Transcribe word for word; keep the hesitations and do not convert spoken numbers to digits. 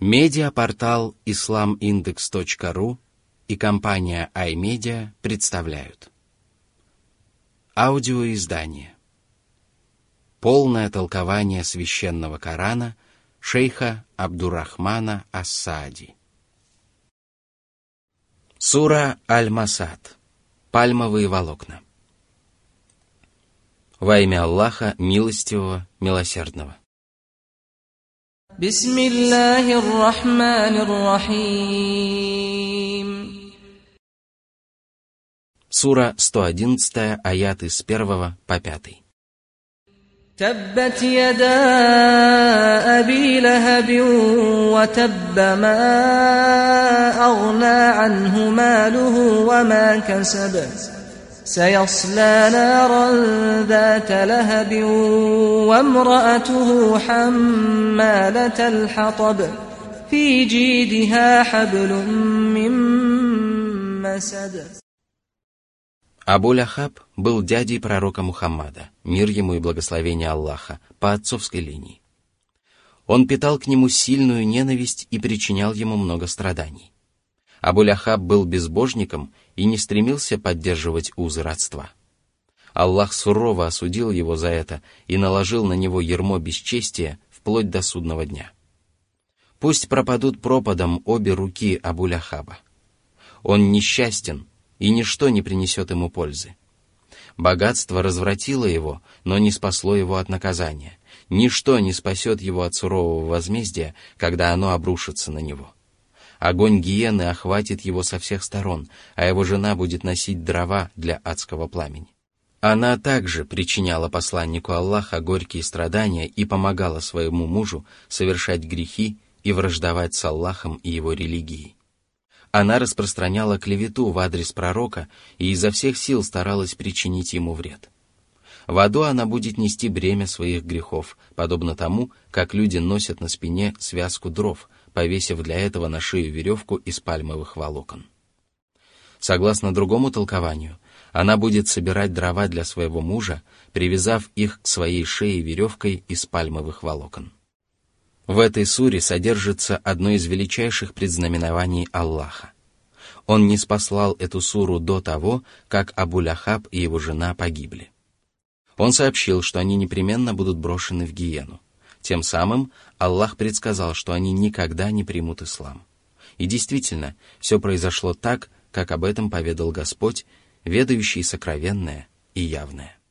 Медиапортал ислам индекс точка ру и компания iMedia представляют аудиоиздание «Полное толкование священного Корана» шейха Абдуррахмана ас-Саади. Сура Аль-Масад. Пальмовые волокна. Во имя Аллаха, милостивого, милосердного. Бисмиллахир рахманир рахим. Сура сто одиннадцать, аяты с первого по пятый. تبت يدا أبي لهب وتب ما أغنى عنه ماله وما كسب سيصلى نارا ذات لهب وامرأته حمالة الحطب في جيدها حبل من مسد. Абу Ляхаб был дядей пророка Мухаммада, мир ему и благословение Аллаха, по отцовской линии. Он питал к нему сильную ненависть и причинял ему много страданий. Абу Ляхаб был безбожником и не стремился поддерживать узы родства. Аллах сурово осудил его за это и наложил на него ярмо бесчестия вплоть до судного дня. Пусть пропадут пропадом обе руки Абу Ляхаба. Он несчастен, и ничто не принесет ему пользы. Богатство развратило его, но не спасло его от наказания. Ничто не спасет его от сурового возмездия, когда оно обрушится на него. Огонь гиены охватит его со всех сторон, а его жена будет носить дрова для адского пламени. Она также причиняла посланнику Аллаха горькие страдания и помогала своему мужу совершать грехи и враждовать с Аллахом и его религией. Она распространяла клевету в адрес пророка и изо всех сил старалась причинить ему вред. В аду она будет нести бремя своих грехов, подобно тому, как люди носят на спине связку дров, повесив для этого на шею веревку из пальмовых волокон. Согласно другому толкованию, она будет собирать дрова для своего мужа, привязав их к своей шее веревкой из пальмовых волокон. В этой суре содержится одно из величайших предзнаменований Аллаха. Он ниспослал эту суру до того, как Абу Ляхаб и его жена погибли. Он сообщил, что они непременно будут брошены в гиену. Тем самым Аллах предсказал, что они никогда не примут ислам. И действительно, все произошло так, как об этом поведал Господь, ведающий сокровенное и явное.